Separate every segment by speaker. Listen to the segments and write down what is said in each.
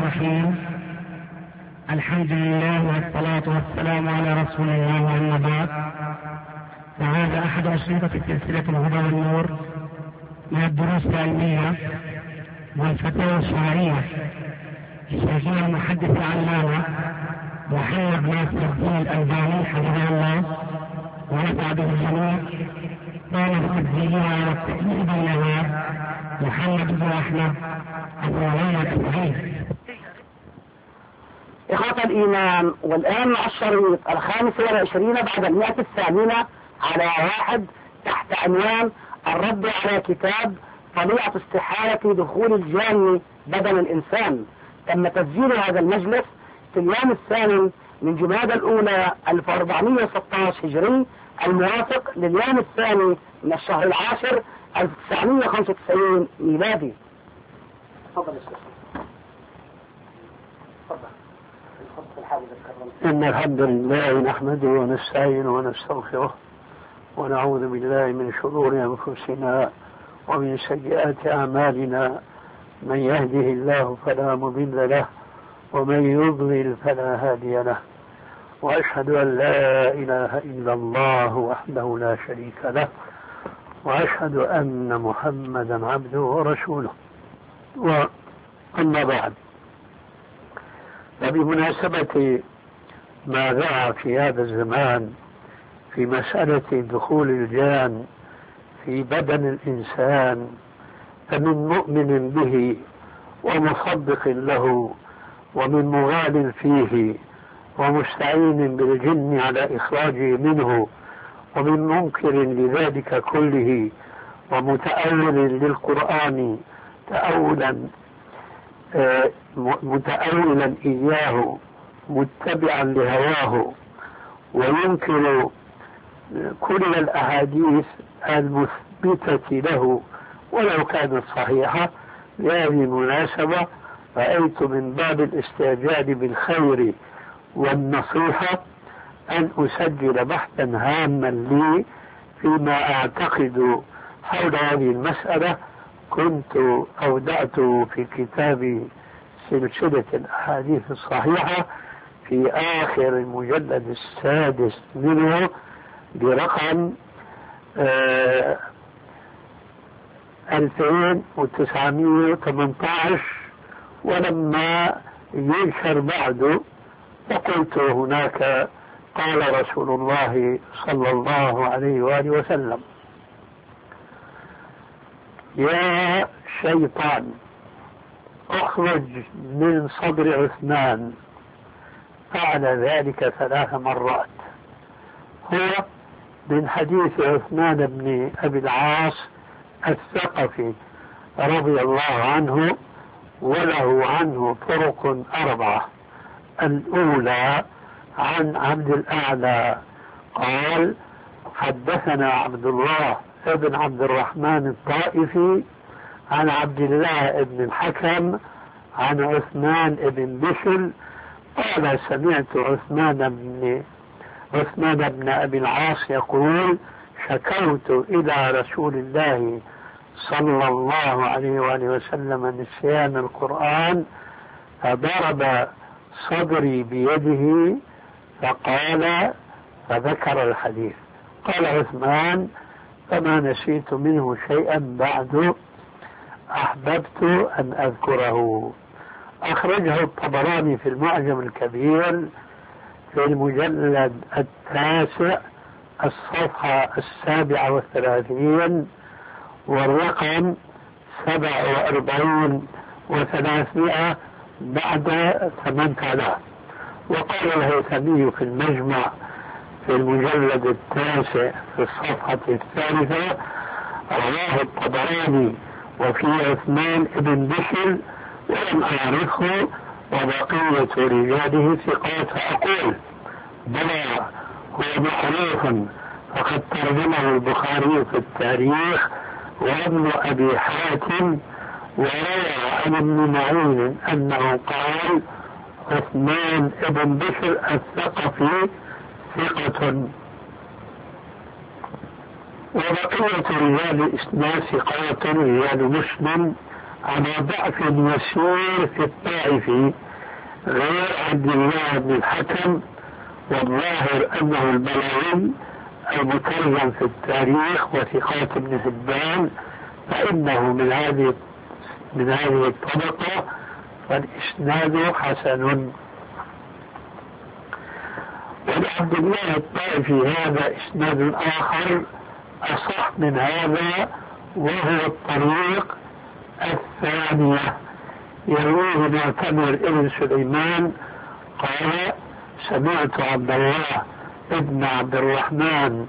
Speaker 1: الرحيم. الحمد لله والصلاة والسلام على رسول الله وأما بعد، فهذا أحد أشرطة سلسلة الهدى والنور من الدروس العلمية والفتاوى الشرعية لشيخنا المحدث العلامة محمد ناصر الدين الألباني حفظه الله ونفع به الجميع. قام بتسجيلها والتأليف بينها محمد بن أحمد أبو محمد الصحيح.
Speaker 2: إخوة الإيمان، والآن مع الشريط 25 بعد 100 على 1 تحت عنوان الرد على كتاب طليعة استحالة دخول الجان بدن الإنسان. تم تسجيل هذا المجلس في اليوم الثاني من جمادى الأولى 1416 هجري، الموافق لليوم الثاني من الشهر العاشر 1995 ميلادي. تفضل يا شيخ.
Speaker 3: إن الحمد لله نحمده ونستعينه ونستغفره ونعوذ بالله من شرور أنفسنا ومن سيئات أعمالنا. من يهده الله فلا مضل له ومن يضلل فلا هادي له، وأشهد أن لا إله إلا الله وحده لا شريك له، وأشهد أن محمدا عبده ورسوله. وأما بعد، فبمناسبة ما ذاع في هذا الزمان في مسألة دخول الجان في بدن الإنسان، فمن مؤمن به ومصدق له ومن مغال فيه ومستعين بالجن على إخراجه منه ومن منكر لذلك كله ومتأول للقرآن متأولا إياه متبعا لهواه، وينكر كل الأحاديث المثبتة له ولو كانت صحيحة. لهذه المناسبة رأيت من باب الاستعجال بالخير والنصيحة أن أسجل بحثا هاما لي فيما أعتقد حول هذه المسألة. كنت أودعته في كتاب سلسلة الأحاديث الصحيحة في آخر المجلد السادس منه برقم 2918، ولما ينشر بعده فقلت هناك قال رسول الله صلى الله عليه وآله وسلم: يا شيطان اخرج من صدر عثمان. فعل ذلك 3 مرات. هو من حديث عثمان بن أبي العاص الثقفي رضي الله عنه، وله عنه طرق 4. الأولى عن عبد الأعلى قال: حدثنا عبد الله ابن عبد الرحمن الطائفي عن عبد الله بن الحكم عن عثمان بن بشر قال: سمعت عثمان بن أبي العاص يقول: شكوت إلى رسول الله صلى الله عليه وآله وسلم نسيان القرآن فضرب صدري بيده فذكر الحديث. قال عثمان: فما نسيت منه شيئا بعد أحببت أن أذكره. أخرجه الطبراني في المعجم الكبير في المجلد 9 الصفحة 37 والرقم 47,300 بعد 8000. وقال الهيثمي في المجمع في المجلد 9 في الصفحة 3: رواه الطبراني وفي عثمان بن بشر ولم أعرفه وبقية رجاله ثقات. أقول: بلى هو معروف، فقد ترجمه البخاري في التاريخ وابن أبي حاتم، وروى عن ابن معين أنه قال: عثمان بن بشر الثقفي ثقة. وبقية رجال الإسناد ثقات رجال مسلم على ضعف يسير في الطائف غير عبد الله بن الحكم، والظاهر أنه البلاوي المترجم في التاريخ وثقات ابن حبان، فإنه من هذه الطبقة، فالإسناد حسن. ولعبد الله الطائفي هذا إسناد آخر أصح من هذا، وهو الطريق الثانية، يرويه معتمر ابن سليمان قال: سمعت عبد الله ابن عبد الرحمن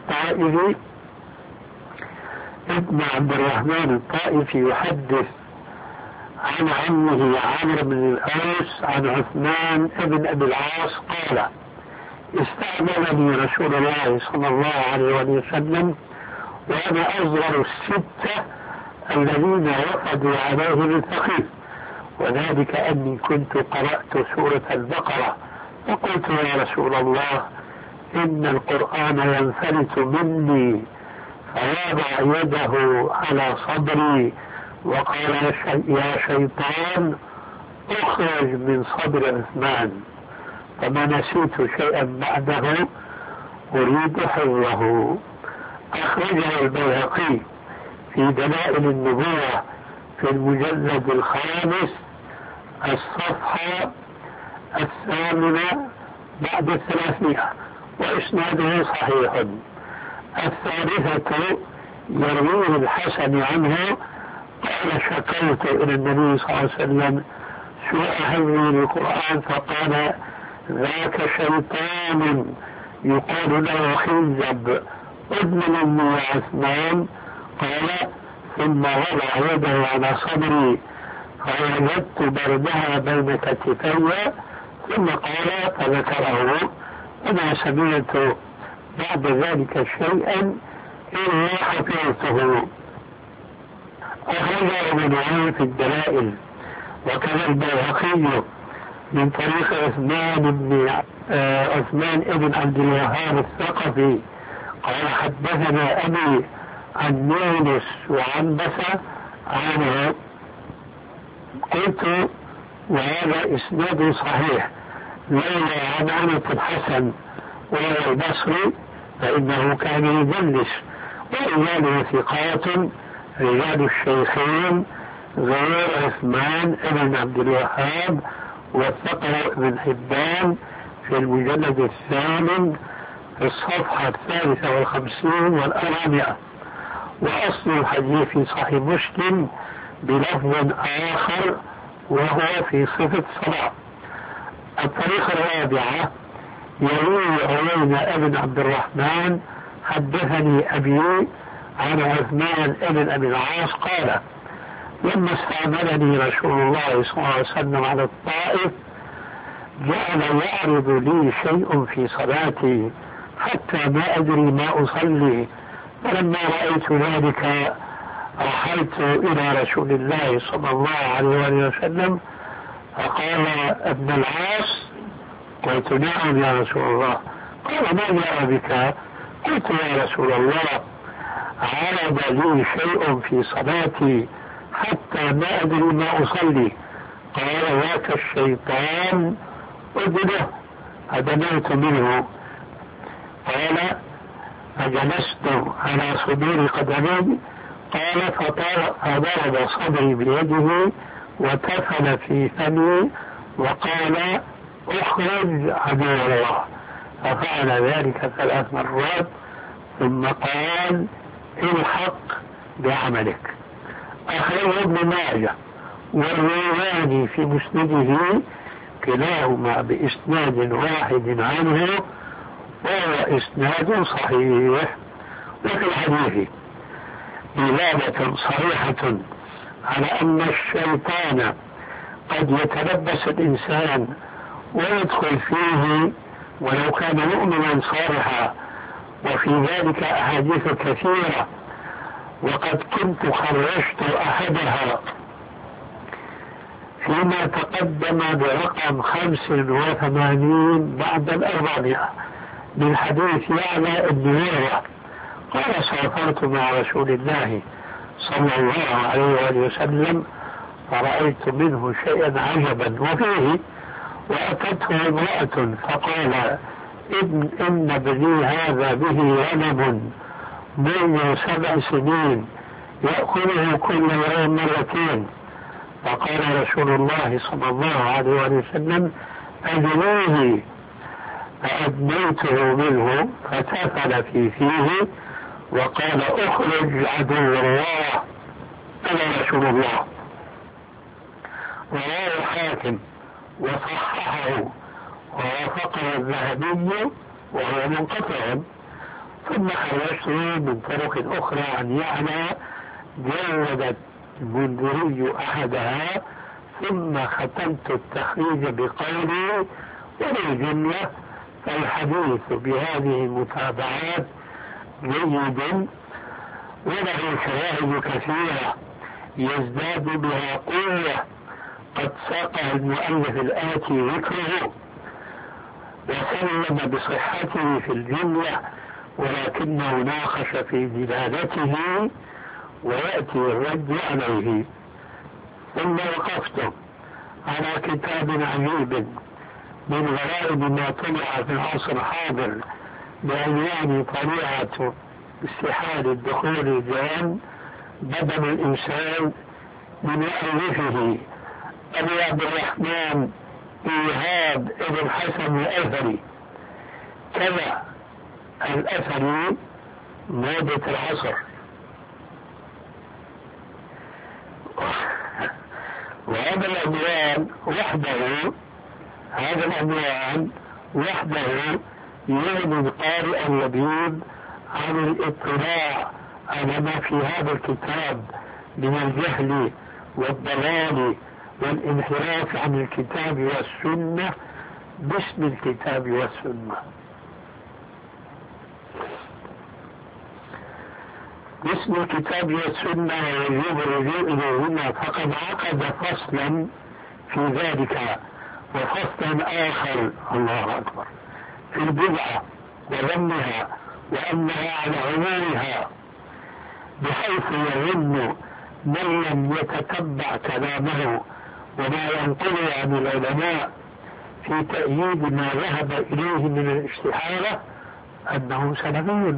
Speaker 3: الطائفي يحدث عن عمه عمرو بن الأوس عن عثمان ابن أبي العاص قال: استعملني رسول الله صلى الله عليه وسلم وأنا أصغر الستة الذين وفدوا عليه من ثقيف، وذلك أني كنت قرأت سورة البقرة، فقلت: يا رسول الله، إن القرآن ينفلت مني، فوضع يده على صدري وقال: يا شيطان اخرج من صدر عثمان، فما نسيت شيئا بعده أريد حفظه. أخرجه البيهقي في دلائل النبوة في المجلد الخامس الصفحة 8 بعد 300، وإسناده صحيح. الثالثة يرويه الحسن عنه قال: شكوت إلى النبي صلى الله عليه وسلم سوء حفظي للقرآن، فقال: ذاك شيطان يقال له خنزب، ابن مني يا عثمان. قال: ثم وضع يده على صدري فوجدت بردها بين كتفي، ثم قال فذكره، وما سمعت بعد ذلك شيئا إلا حفظته. أخرجه ابن عون في الدلائل، وكذا البيهقي من طريق عثمان ابن عبد الوهاب الثقفي قال: حدثنا أبي عن يونس وعنبسة عنه. قلت: وهذا إسناد صحيح، لولا عنعنة الحسن ولا البصري فإنه كان يدلس، ورجاله ثقات رجال الشيخين غير عثمان ابن عبد الوهاب، وثقه ابن حبان في المجلد 8 في الصفحة 53 و400. وأصل الحديث في صحيح مسلم بلفظ آخر وهو في صفة الصلاة. الطريقة الرابعة يروي عيينة ابن عبد الرحمن حدثني أبي عن عثمان ابن أبي العاص قال: لما استعملني رسول الله صلى الله عليه وسلم على الطائف جعل يعرض لي شيء في صلاتي حتى ما أدري ما أصلي، فلما رأيت ذلك رحلت إلى رسول الله صلى الله عليه وسلم فقال: ابن العاص؟ قلت: نعم يا رسول الله. قال: ما جاء بك؟ قلت: يا رسول الله، عرض لي شيء في صلاتي حتى ما أدري ما أصلي. قال: ذاك الشيطان أدنه، فدنوت منه. قال: فجلست على صدور قدمي. قال: فضرب صدري بيده وتفل في فمي وقال: اخرج عدو الله، ففعل ذلك 3 مرات ثم قال: الحق بعملك. أخرجه ابن ماجه والرواني في مسنده كلاهما بإسناد واحد عنه، وهو إسناد صحيح. وفي الحديث دلالة صريحة على أن الشيطان قد يتلبس الإنسان ويدخل فيه ولو كان مؤمنا صالحا، وفي ذلك أحاديث كثيرة، وقد كنت خرجت أحدها فيما تقدم برقم 85 بعد 400 من حديث يعلى بن مرة قال: سافرت مع رسول الله صلى الله عليه وسلم فرأيت منه شيئا عجبا وفيه: وأتته امرأة فقال: إن ابني هذا به غنم منذ 7 سنين يأكله كل يوم 2 مرة. فقال رسول الله صلى الله عليه وسلم: أدنيه. فأدنيته منه فتفل في فيه وقال: اخرج عدو الله، أنا رسول الله. رواه الحاكم وصححه ووافقه الذهبي وهو منقطع. ثم خرجته من طرق أخرى عن يعلى جودت المنذري أحدها، ثم ختمت التخريج بقولي: وبالجملة فالحديث بهذه المتابعات جيد وله شواهد كثيرة يزداد بها قوة قد ساقها المؤلف الآتي ذكره، وسلم بصحته في الجملة، ولكنه ناقش في دلالته ويأتي الرد عليه. ثم وقفت على كتاب عجيب من غرائب ما طلع في العصر الحاضر بعنوان طليعة استحالة دخول الجان بدن الإنسان من مؤلفه أبي عبد الرحمن إيهاب ابن حسن الأثري. كذا الأثري موضة العصر. وهذا العنوان وحده يغني القارئ اللبيب عن الاطلاع على ما في هذا الكتاب من الجهل والضلال والانحراف عن الكتاب والسنة باسم الكتاب والسنة. باسم الكتاب والسنة ووجوب الرجوع إليهما، فقد عقد فصلا في ذلك وفصلا آخر، الله أكبر، في البدعة وذمها وأنها على عمومها، بحيث يظن من لم يتتبع كلامه وما ينقله عن العلماء في تأييد ما ذهب إليه من الاستحالة أنه سلفي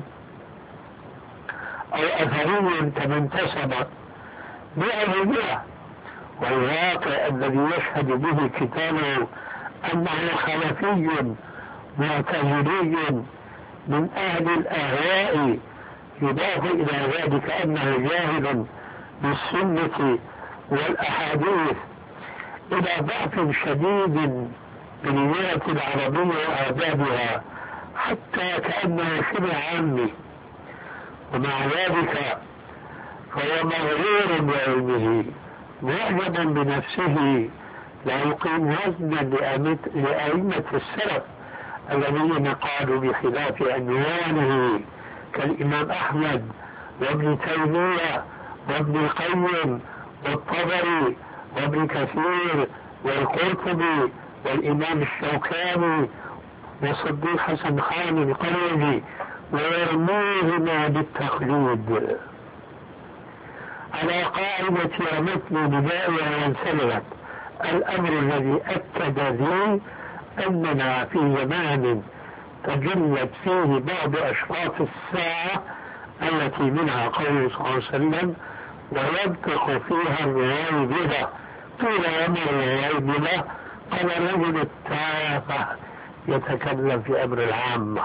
Speaker 3: أو أثري كما انتسب 100%. والواقع الذي يشهد به كتابه أنه خلفي معتزلي من أهل الأهواء، يضاف إلى ذلك أنه جاهل بالسنة والأحاديث إلى ضعف شديد باللغة العربية وآدابها، حتى كأنه شبه عامي. ومع ذلك فهو مغرور بعلمه معجب بنفسه، لا يقيم وزنا لأئمة السلف الذين قالوا بخلاف عنوانه كالإمام أحمد وابن تيمية وابن القيم والطبري وابن كثير والقرطبي والإمام الشوكاني وصديق حسن خان القرني، ويرميهما بالتقليد على قاعدة رمتني بدائها وانسلت. الأمر الذي أكد لي أننا في زمان تجلت فيه بعض أشراط الساعة التي منها قوله صلى الله عليه وسلم: وينطق فيها الغيبلة. قيل وما الغيبلة؟ قال: رجل التافه يتكلم في أمر العامة.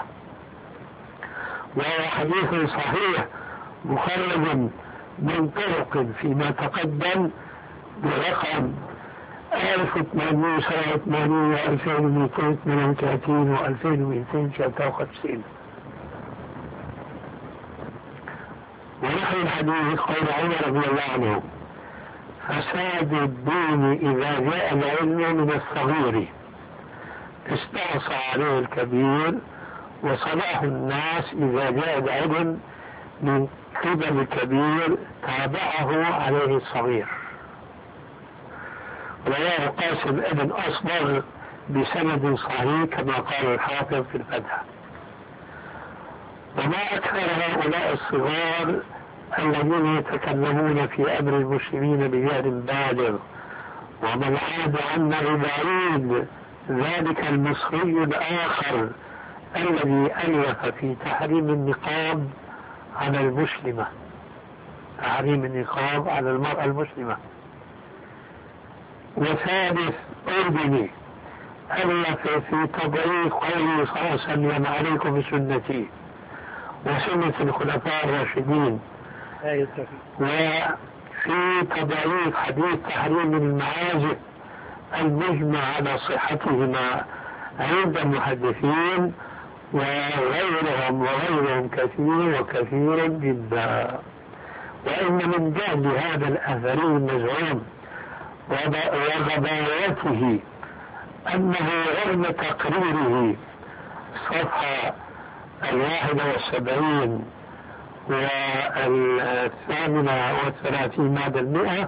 Speaker 3: وهو حديث صحيح مخرج من طرق فيما تقدم برقم 1887 و2238 و2253. ونحن الحديث قول عمر رضي الله عنه: فساد الدين إذا جاء العلم من الصغير استعصى عليه الكبير، وصلاح الناس إذا جاء العلم من قبل الكبير تابعه عليه الصغير. رواه قاسم ابن أصبغ بسند صحيح كما قال الحافظ في الفتح. وما أكثر هؤلاء الصغار الذين يتكلمون في أمر المسلمين بجهل بالغ وما العاد عنا ببعيد، ذلك المصري الآخر الذي ألف في تحريم النقاب على المسلمة، تحريم النقاب على المرأة المسلمة. وثالث أردني ألف في تضعيف قوله صلى الله عليه وسلم عليكم بسنتي وسنة الخلفاء الراشدين، وفي تضعيف حديث تحريم المعازف المجمع على صحتهما عند المحدثين وغيرهم كثير وكثير جدا. وإن من جهل هذا الأثري المزعوم وغباوته أنه رغم تقريره صفحة 71 و38 بعد 100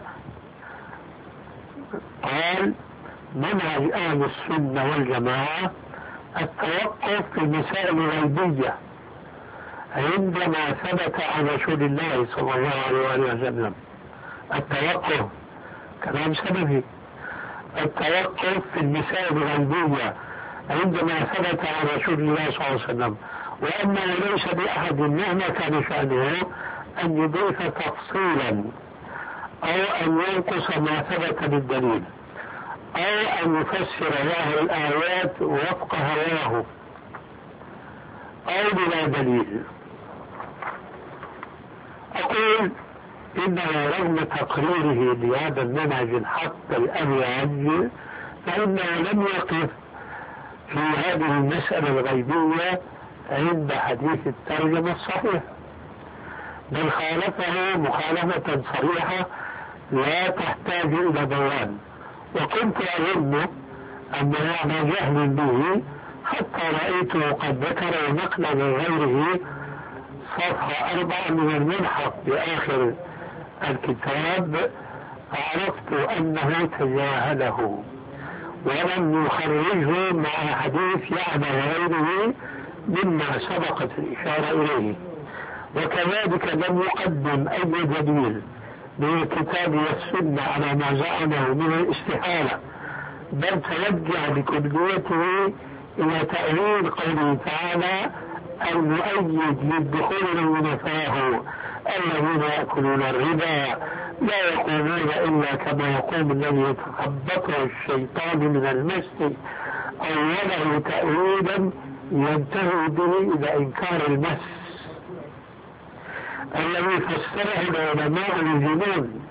Speaker 3: قال: منهج أهل السنة والجماعة التوقف في المسائل الغيبية عندما ثبت عن رسول الله صلى الله عليه وسلم. التوقف كلام سلفي، التوقف في المسائل الغيبية عندما ثبت عن رسول الله صلى الله عليه وسلم، وأنه ليس بأحد مهما كان شأنه أن يضيف تفصيلا أو أن ينقص ما ثبت بالدليل أو أن يفسر ظاهر الآيات وفق هواه أو بلا دليل. أقول إنه رغم تقريره لهذا المنهج الحق الأبيض فإنه لم يقف في هذه المسألة الغيبية عند حديث الترجمة الصحيح، بل خالفه مخالفة صريحة لا تحتاج إلى بيان. وكنت أظن أنه على جهل به حتى رأيته قد ذكر نقلا من غيره صفحة 4 من الملحق بآخر الكتاب، عرفت أنه تجاهله ولم يخرجه مع حديث يعلى غيره مما سبقت الإشارة إليه. وكذلك لم يقدم أي دليل من الكتاب والسنة على ما زعمه من الاستحالة، بل توجه بكليته إلى تأويل قوله تعالى المؤيد للدخول من فاه الذين يأكلون الربا لا يقومون إلا كما يقوم الذي يتخبطه الشيطان من المس، أوله تأويلا ينتهي به إلى إنكار المس الذي فسره العلماء الجنون،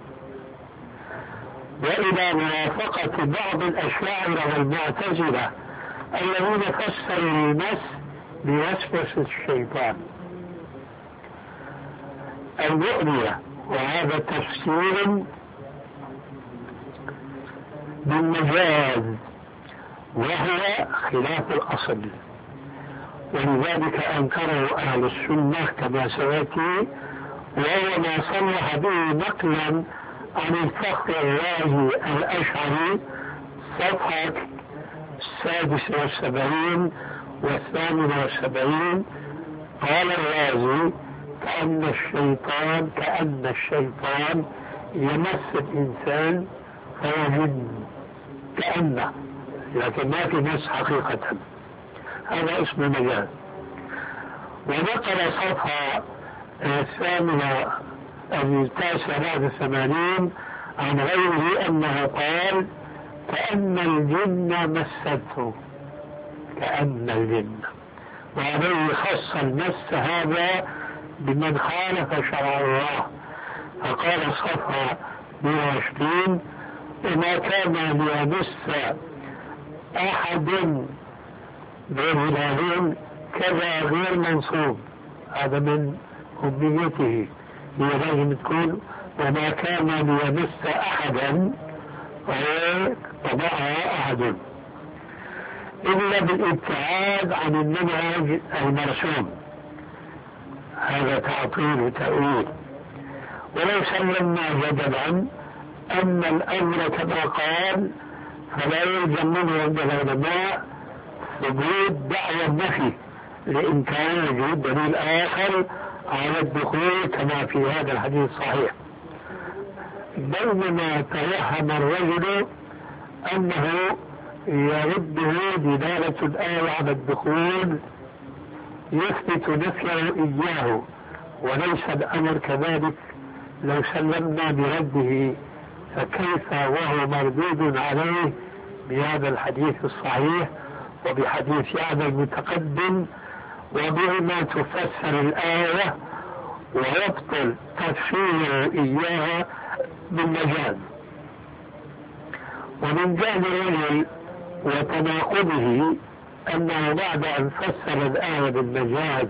Speaker 3: وإلى موافقة بعض الأشاعرة والمعتزلة الذين فسروا المس بوسوسة الشيطان المؤمنة، وهذا تفسير بالمجاز وهو خلاف الأصل، ولذلك أنكره أهل السنة كما سيأتي، وهو ما صرح به نقلا عن الفخر الرازي الأشعري صفحة 76 و78. قال الرازي كأن الشيطان يمس الإنسان فهو جن، كأنه، لكن ما في مس حقيقة، هذا اسم مجاز. ونقل صفحة 89 عن غيره أنه قال كأن الجن مسته، كأن الجن، وعليه خص المس هذا بمن خالف شرع الله، فقال صفحة 120 وما كان ليمس أحد برهلالين كذا غير منصوب، هذا من أمنيته، هي لازم تكون وما كان ليمس أحدا وضعها أحد إلا بالابتعاد عن المنهج المرسوم، هذا تعطيل وتأويل. ولو سلمنا جدلا أن الأمر كما قال فلا يلزم منه عند العلماء ثبوت دعوى النفي لإمكان وجود دليل آخر على الدخول كما في هذا الحديث الصحيح، بينما توهم الرجل أنه يرده دلالة الآية على الدخول يثبت نفيه إياه، وليس الأمر كذلك. لو سلمنا برده فكيف وهو مردود عليه بهذا الحديث الصحيح وبحديث يعلى المتقدم وبما تفسر الآية ويبطل تفسيره إياها بالمجاز. ومن جهل الرجل وتناقضه أنه بعد أن فسر الآية بالمجاز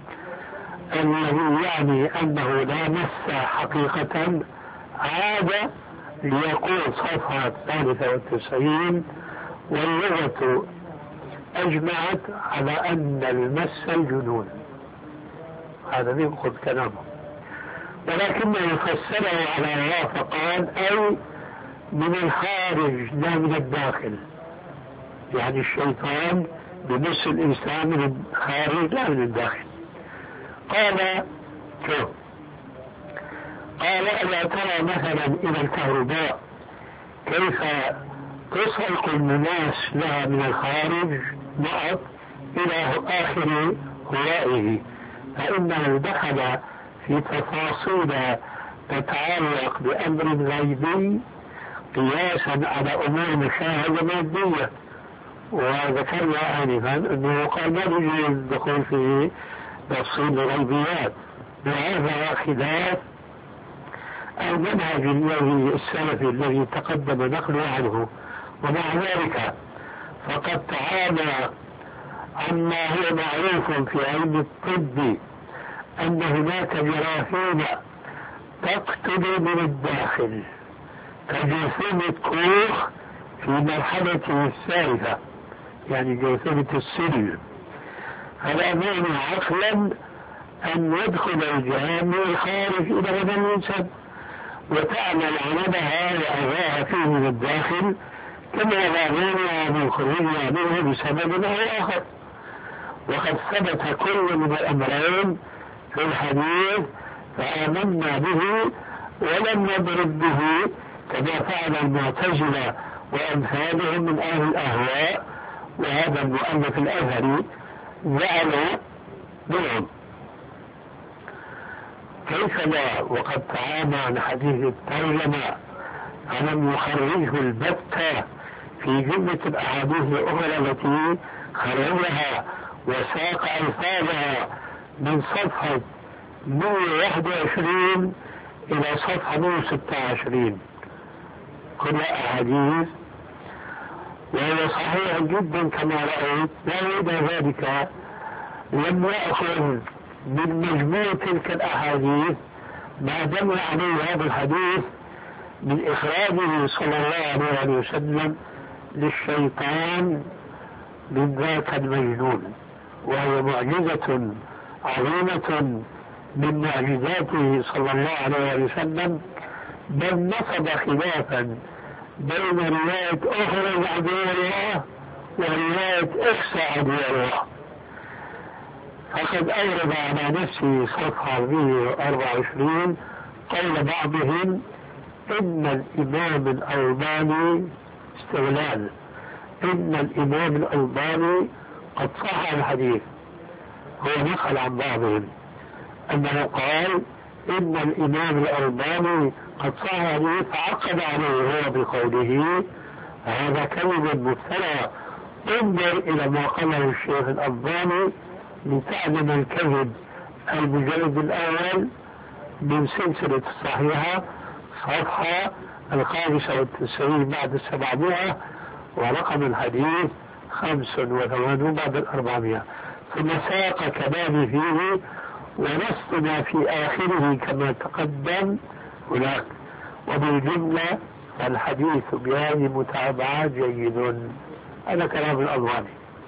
Speaker 3: الذي يعني أنه لا مس حقيقة عاد ليقول صفحة 93 واللغة أجمعت على أن المس الجنون. هذا ينقض كلامه، ولكنه فسره على الله فقال أي من الخارج لا من الداخل، يعني الشيطان بمس الإنسان من الخارج لا من الداخل. قال ألا ترى مثلا إلى الكهرباء كيف تصعق المماس لها من الخارج نقط إلى آخر هوائه، فإنه دخل في تفاصيل تتعلق بأمر غيبي قياسا على أمور مشاهدة مادية. وذكرنا آنفا أنه قال ما يجوز الدخول في تفصيل الغيبيات، وهذا خلاف المنهج الذي السلفي الذي تقدم نقله عنه. ومع ذلك فقد تعالى عما هو معروف في علم الطب أن هناك جراثيم تقتل من الداخل كجرثومة كوخ في مرحلته الثالثة، يعني جرثومة السل، فلا مانع عقلا أن يدخل الجهام من الخارج إلى بدن الإنسان وتعمل عملها وأذاها فيه من الداخل كما لا مانع من خروجها منه بسبب أو آخر. وقد ثبت كل من الأمرين في الحديث فآمنا به ولم نضرب به كما فعل المعتزلة وأمثالهم من أهل الأهواء. وهذا المؤلف الأثري زعم منهم كيف لا وقد تعامى عن حديث الترجمة فلم يخرجه البتة في جملة الأحاديث الأخرى التي خرجها وساق ألفاظها من صفحة 121 إلى صفحة 126 كلها أحاديث، وهو صحيح جدا كما رأيت. وإلى ذلك لم يأخذ من مجموع تلك الأحاديث ما دل عليه هذا الحديث من إخراجه صلى الله عليه وسلم للشيطان من ذاك المجنون، وهي معجزة عظيمة من معجزاته صلى الله عليه وسلم، بل نصب خلافا بين رواية أخرى عدو الله ورواية إخسى عدو الله. فقد أورد على نفسه صفحة 124 قول بعضهم إن الإمام الألباني استغلال إن الإمام الألباني قد صح الحديث. هو نقل عن بعضهم أنه قال إن الإمام الألباني قد صح الحديث فعقد عليه هو بقوله هذا كلمة مفترى. انظر إلى ما قاله الشيخ الألباني لتعلم الكذب. المجلد الأول من سلسلة الصحيحة صفحة 95 بعد 700 ورقم الحديث 85 بعد 400. ثم ساق كلامي فيه ونصنا في آخره كما تقدم هناك. وبالجملة فالحديث بهذه المتابعات جيد. هذا كلام الألباني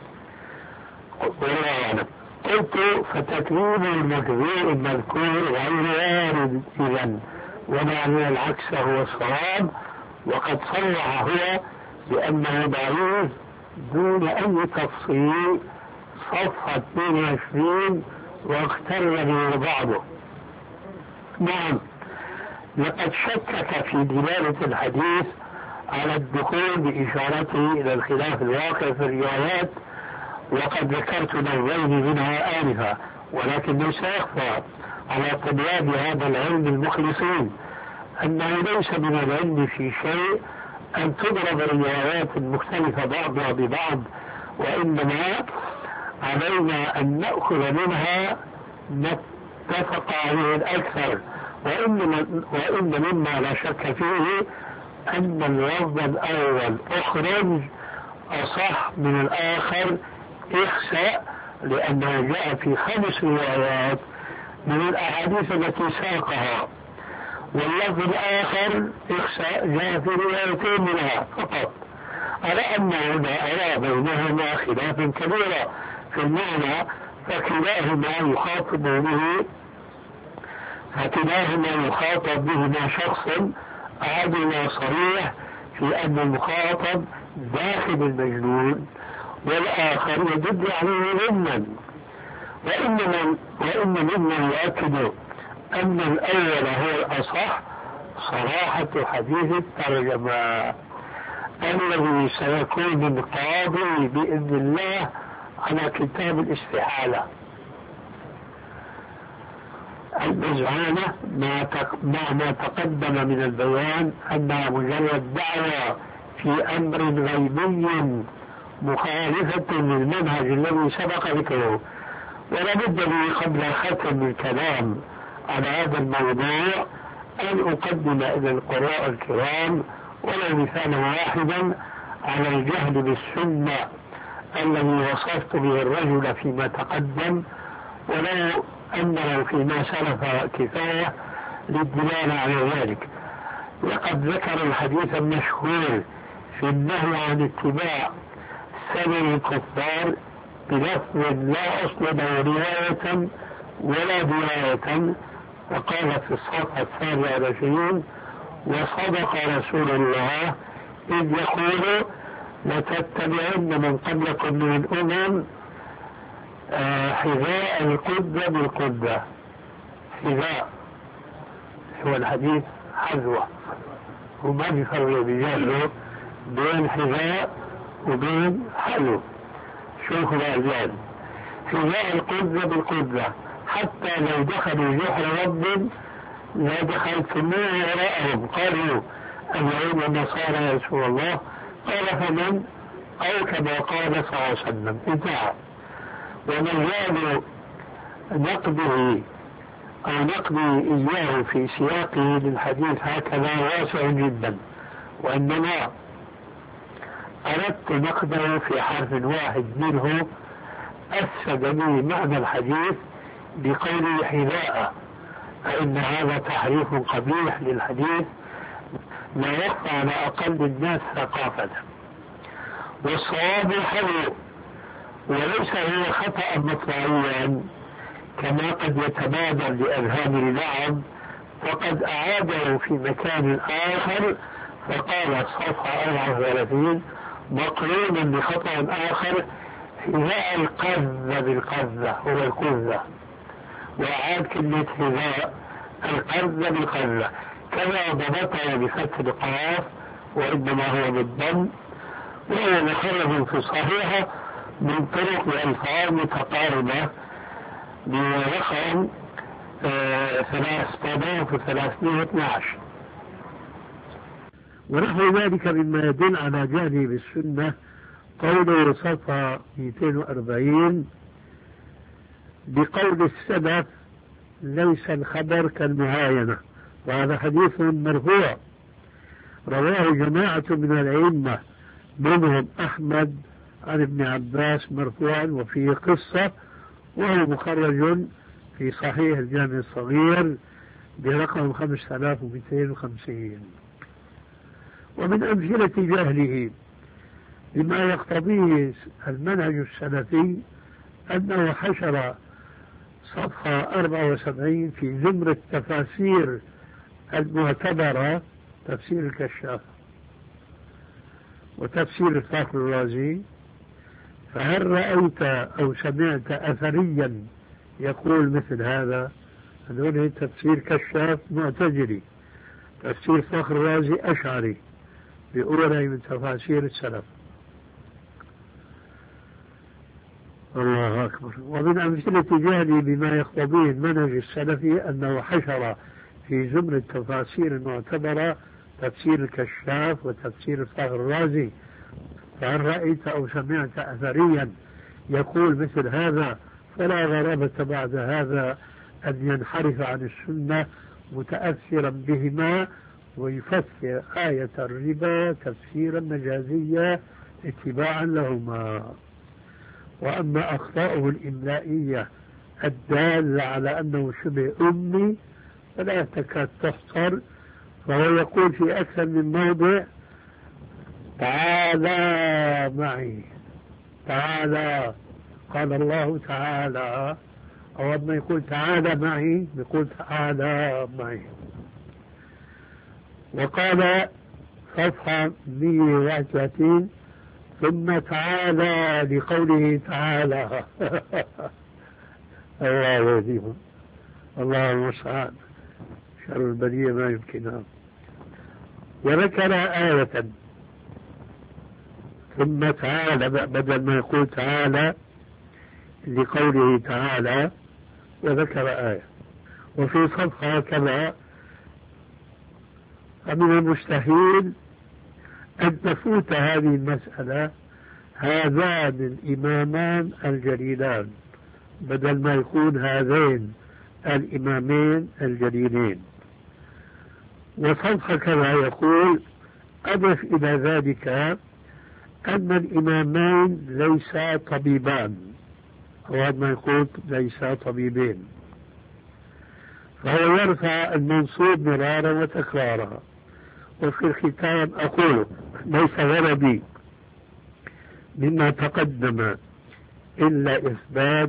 Speaker 3: والله أعلم. قلت فتكليم المكذوب المذكور غير وارد إذن، ومعنى العكس هو الصواب. وقد صرح هو بأنه ضعيف دون أي تفصيل صفحة 22 واختر به بعضه. نعم لقد شكك في دلالة الحديث على الدخول بإشارته إلى الخلاف الواقع في الروايات، وقد ذكرت نوعين منها آنفا، ولكن ليس يخفى على طلاب هذا العلم المخلصين أنه ليس من العلم في شيء أن تضرب الروايات المختلفة بعضها ببعض، وإنما علينا أن نأخذ منها نتفق عليه الأكثر. وإن مما لا شك فيه أن اللفظ الأول أخرج أصح من الآخر اخسأ، لأنه جاء في 5 روايات من الأحاديث التي ساقها، واللفظ الآخر اخسأ جاء في روايتين منها فقط، على أن هنا أرى بينهما خلافا كبيرا في المعنى، فكلاهما يخاطب بهما شخص أحدهما صريح في أن المخاطب داخل المجنون، والآخر يدل عليه ضمنا. وإن ممن يؤكد أن الأول هو الأصح صراحة حديث الترجمة الذي سيكون القاضي بإذن الله على كتاب الاستحالة المزعانة، مع ما تقدم من البيان أنها مجرد دعوة في أمر غيبي مخالفة للمنهج الذي سبق ذكره. ولا بد لي قبل ختم الكلام على هذا الموضوع أن أقدم إلى القراء الكرام ولو مثالا واحدا على الجهل بالسنة الذي وصفت به الرجل فيما تقدم، ولو أنه فيما سلف كفاية للدلالة على ذلك. لقد ذكر الحديث المشهور في النهي عن اتباع سبيل الكفار بلفظ لا أصل له رواية ولا دراية، وقال في الصفحة 27: وصدق رسول الله إذ يقول لتتبعن من قبلكم من الأمم حذاء القدة بالقدة. حذاء هو الحديث حذوة، وما بيفرق بجانه بين حذاء وبين حلو. شوفوا الأعجاب، حذاء القدة بالقدة، حتى لو دخلوا جحر رب لا دخلتموه وراءهم. قالوا اليهود والنصارى يا رسول الله، قال فمن؟ أو كما قال صلى الله عليه وسلم. انتهى. ومجال نقده أو نقده إياه في سياقه للحديث هكذا واسع جدا، وإنما أردت نقده في حرف واحد منه أفسد لي معنى الحديث بقوله حذاء، فإن هذا تحريف قبيح للحديث لا يخفى على أقل الناس ثقافة. والصواب حلو، وليس هو خطأ مطبعيا كما قد يتبادر لأذهان البعض، فقد أعاده في مكان آخر فقال صفحة 34 مقرونا بخطأ آخر حذاء القذة بالقذة هو القذة، وأعاد كلمة حذاء القذة بالقذة، كما ضبطها بفتح القاف وإنما هو بالضم، وهو مخرج في صحيحة من طرق وألفاظ متقاربة برقم 3312. ونحو ذلك مما يدل على جهله بالسنة قوله صفحة 240 بقول السلف ليس الخبر كالمعاينة، وهذا حديث مرفوع رواه جماعة من الأئمة منهم أحمد عن ابن عباس مرفوعا وفيه قصة، وهو مخرج في صحيح الجامع الصغير برقم 5250. ومن أمثلة جهله بما يقتضيه المنهج السلفي أنه حشر صفحة 74 في زمرة التفاسير المعتبرة تفسير الكشاف وتفسير الفخر الرازي، فهل رأيت أو سمعت أثريا يقول مثل هذا؟ هذول تفسير كشاف معتزلي، تفسير فخر الرازي أشعري، بأولى من تفاسير السلف. الله أكبر. ومن أمثلة جهلي بما يقتضيه المنهج السلفي أنه حشر في زمر التفاسير المعتبرة تفسير الكشاف وتفسير الفخر الرازي. فهل رأيت أو سمعت أثريا يقول مثل هذا؟ فلا غرابة بعد هذا أن ينحرف عن السنة متأثرا بهما ويفسر آية الربا تفسيرا مجازيا اتباعا لهما. وأما أخطاؤه الإملائية الدالة على أنه شبه أمي فلا تكاد تحصر. فهو يقول في أكثر من موضع تعالى معي، تعالى، قال الله تعالى، أو ما يقول تعالى معي يقول تعالى معي. وقال صفحة 131 ثم تعالى لقوله تعالى. الله يهديهم، الله المستعان، شر البلية ما يمكنها. وذكر آية ثم تعالى بدل ما يقول تعالى لقوله تعالى، وذكر آية. وفي صفحة كذا فمن المستحيل أن تفوت هذه المسألة هذان الإمامان الجليلان بدل ما يكون هذين الإمامين الجليلين. وصفحة كذا يقول أضف إلى ذلك أن الإمامين ليسا طبيبان، أو ما يقول ليسا طبيبين. فهو يرفع المنصوب مرارا وتكرارا. وفي الختام أقول ليس غرضي مما تقدم إلا إثبات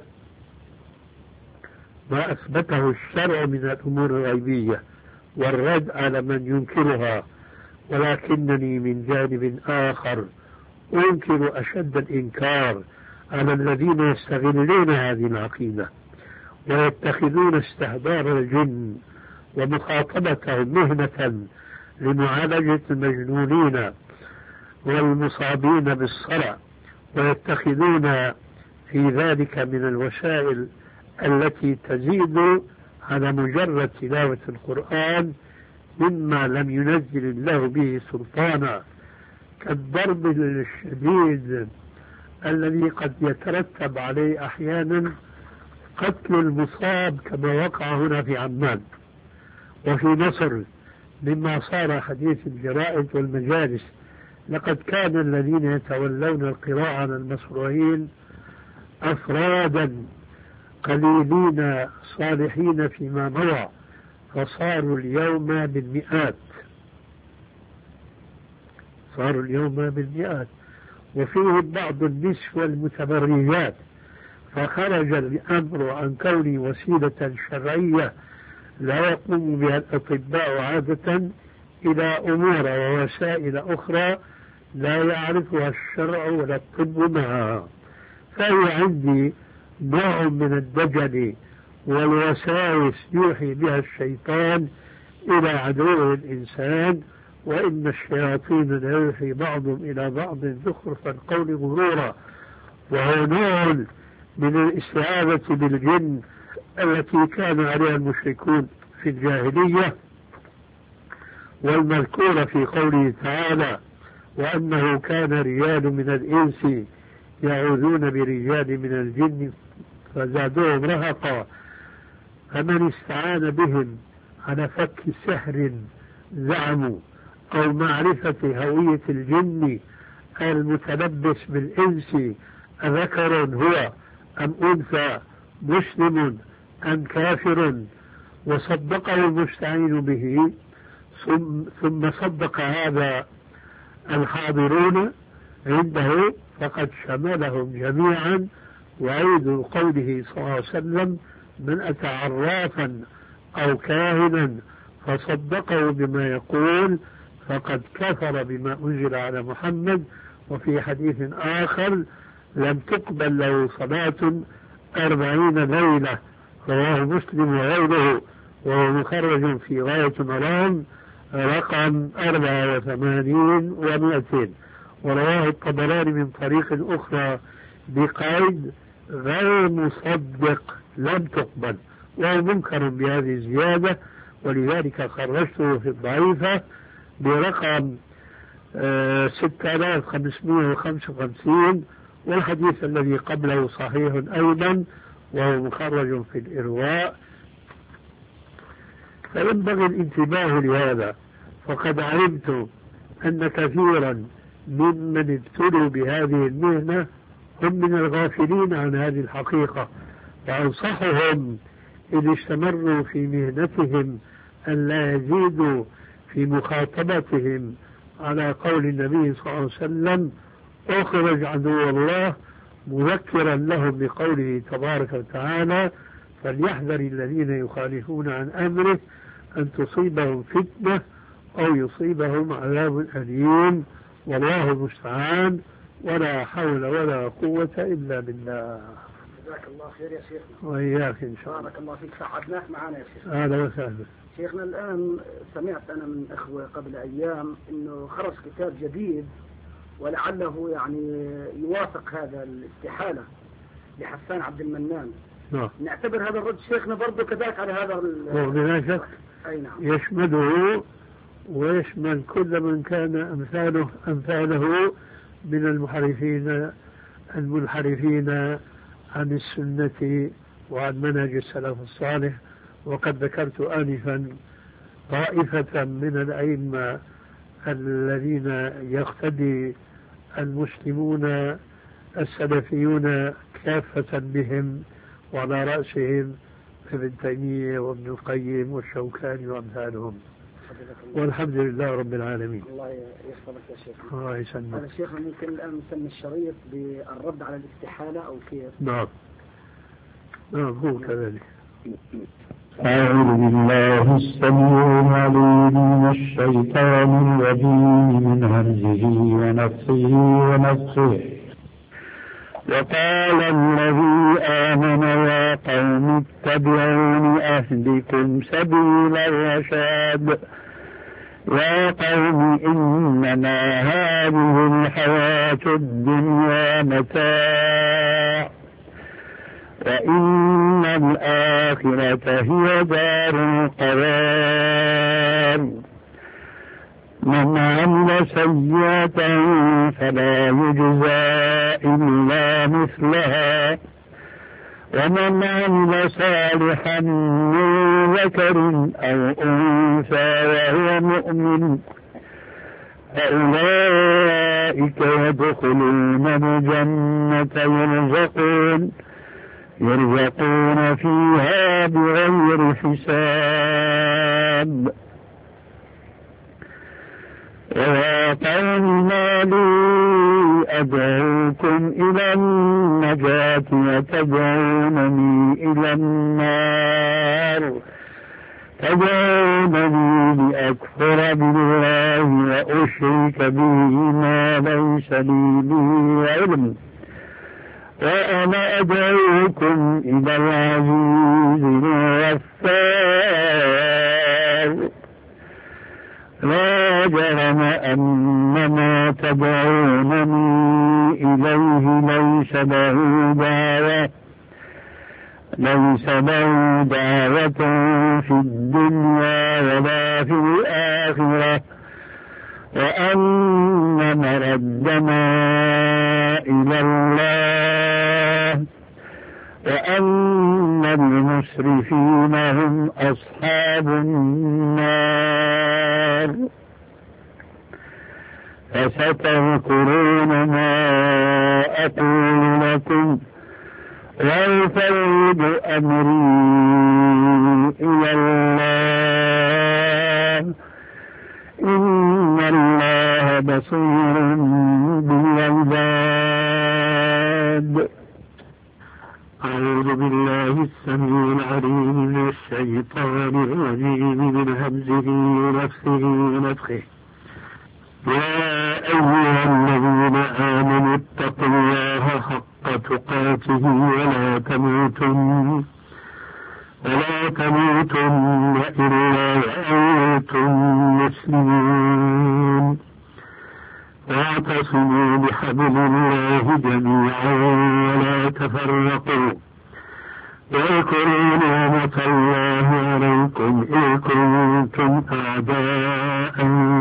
Speaker 3: ما أثبته الشرع من الأمور الغيبية والرد على من ينكرها، ولكنني من جانب آخر أنكر أشد الإنكار على الذين يستغلون هذه العقيدة ويتخذون استهدار الجن ومخاطبته مهنة لمعالجة المجنونين والمصابين بالصرع، ويتخذون في ذلك من الوسائل التي تزيد على مجرد تلاوة القرآن مما لم ينزل الله به سلطانا، كالضرب الشديد الذي قد يترتب عليه أحيانا قتل المصاب كما وقع هنا في عمان وفي مصر مما صار حديث الجرائد والمجالس. لقد كان الذين يتولون القراءة على المصروعين أفرادا قليلين صالحين فيما مضى، فصاروا اليوم بالمئات، صاروا اليوم بالمئات، وفيه بعض النسوة المتبرجات. فخرج الأمر عن كون وسيلة شرعية لا يقوم بها الأطباء عادة إلى أمور ووسائل أخرى لا يعرفها الشرع ولا الطب معها. فهي عندي نوع من الدجل والوساوس يوحي بها الشيطان إلى عدو الإنسان، وإن الشياطين ليوحي بعضهم إلى بعض زخرف القول غرورا. وهو نوع من الاستعاذة بالجن التي كان عليها المشركون في الجاهلية، والمذكورة في قوله تعالى وأنه كان رجال من الإنس يعوذون برجال من الجن فزادوهم رهقا. فمن استعان بهم على فك سحر زعموا أو معرفة هوية الجن المتلبس بالإنس أذكر هو أم أنثى، مسلم أم كافر، وصدقه المستعين به، ثم صدق هذا الحاضرون عنده فقد شملهم جميعا. وعيد قوله صلى الله عليه وسلم من أتى عرافا أو كاهنا فصدقه بما يقول فقد كفر بما أنزل على محمد. وفي حديث آخر لم تقبل له صلاة 40 ليلة، رواه مسلم وغيره، وهو مخرج في غاية مرام رقم 84 و200. ورواه الطبراني من طريق أخرى بقيد غير مصدق لم تقبل، وهو منكر بهذه الزيادة، ولذلك خرجته في الضعيفة برقم 6555. والحديث الذي قبله صحيح أيضا وهو مخرج في الإرواء. فينبغي الانتباه لهذا، فقد علمت أن كثيرا ممن ابتلوا بهذه المهنة هم من الغافلين عن هذه الحقيقة، وأنصحهم إذا استمروا في مهنتهم أن لا يزيدوا في مخاطبتهم على قول النبي صلى الله عليه وسلم: أخرج عدو الله، مذكرا لهم بقوله تبارك وتعالى: فليحذر الذين يخالفون عن أمره أن تصيبهم فتنة أو يصيبهم عذاب أليم، والله المستعان، ولا حول ولا قوة إلا بالله.
Speaker 2: جزاك الله خير يا شيخنا.
Speaker 3: وإياك إن شاء الله.
Speaker 2: بارك الله فيك، سعدناك معنا يا شيخ.
Speaker 3: أهلا وسهلا.
Speaker 2: شيخنا الآن سمعت أنا من أخوة قبل أيام إنه خرج كتاب جديد ولعله يعني يوافق هذا الاستحالة لحسان عبد المنان. نعتبر هذا الرد شيخنا برضه كذلك على هذا
Speaker 3: بلا شك.
Speaker 2: أي نعم.
Speaker 3: يشمله ويشمل كل من كان أمثاله من المنحرفين عن السنة وعن منهج السلف الصالح. وقد ذكرت آنفا طائفة من الأئمة الذين يقتدي المسلمون السلفيون كافة بهم، وعلى رأسهم ابن تيمية وابن القيم والشوكاني وأمثالهم. والحمد لله رب العالمين.
Speaker 2: الله يحفظك يا شيخ.
Speaker 3: الله يسلمك.
Speaker 2: هذا شيخنا ممكن الآن نسمي الشريط بالرد على الاستحالة أو كيف؟
Speaker 3: نعم هو كذلك.
Speaker 4: أعوذ بالله السميع العليم من الشيطان الرجيم من همزه ونفسه ونفسه. وقال الذي آمن: يا قوم اتبعون أهدكم سبيل الرشاد. يا قوم إنما هذه الحياة الدنيا متاع، وإن الآخرة هي دار القرار. من عمل سيئة فلا يجزى إلا مثلها، ومن عمل صالحا من ذكر أو أنثى وهو مؤمن فأولئك يدخلون الجنة يرزقون فيها بغير حساب. ويا قوم ما لي أدعوكم إلى النجاة وتدعونني إلى النار، تدعونني لأكفر بالله وأشرك به ما ليس لي به علم، وأنا أدعوكم إلى العزيز الغفار. لا جرم أن ما تدعونني إليه ليس له دعوة في الدنيا ولا في الآخرة، وأن مردنا إلى الله، وأن المسرفين هم أصحاب النار. فستذكرون ما أقول لكم، وأفوض أمري إلى الله، إن الله بصير بالعباد.
Speaker 3: أعوذ بالله السميع العليم من الشيطان الرجيم من همزه ونفسه ونفخه. يا أيها الذين آمنوا اتقوا الله حق تقاته ولا تموتن إلا وأنتم
Speaker 4: الله جميعا ولا تفرقوا واذكروا نعمة الله عليكم إذ كنتم أعداء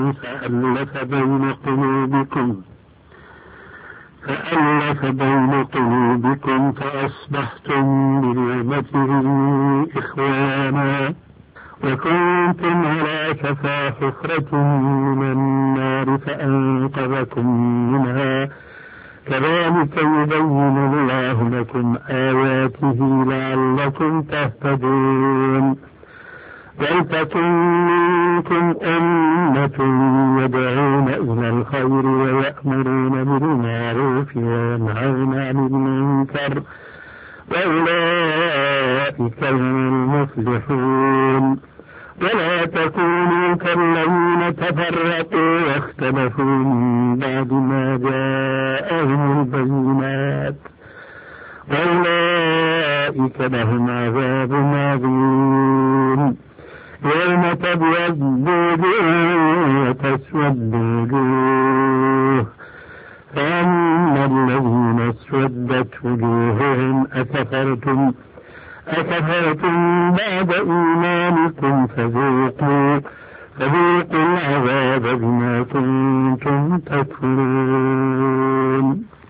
Speaker 4: فألف بين قلوبكم فأصبحتم بنعمته إخوانا وكنتم على شفا حفرة من النار فأنقذكم منها كذلك يبين الله لكم آياته لعلكم تهتدون ولتكن منكم أمة يدعون إلى الخير ويأمرون بالمعروف وينهون عن المنكر وأولئك هم المفلحون ولا تكونوا كالذين تفرقوا واختلفوا من بعد ما جاءهم البينات وأولئك لهم عذاب عظيم يوم تبيض وجوه وتسود وجوه فأما الذين اسودت وجوههم أكفرتم بعد إيمانكم فذوقوا العذاب بما كنتم تكفرون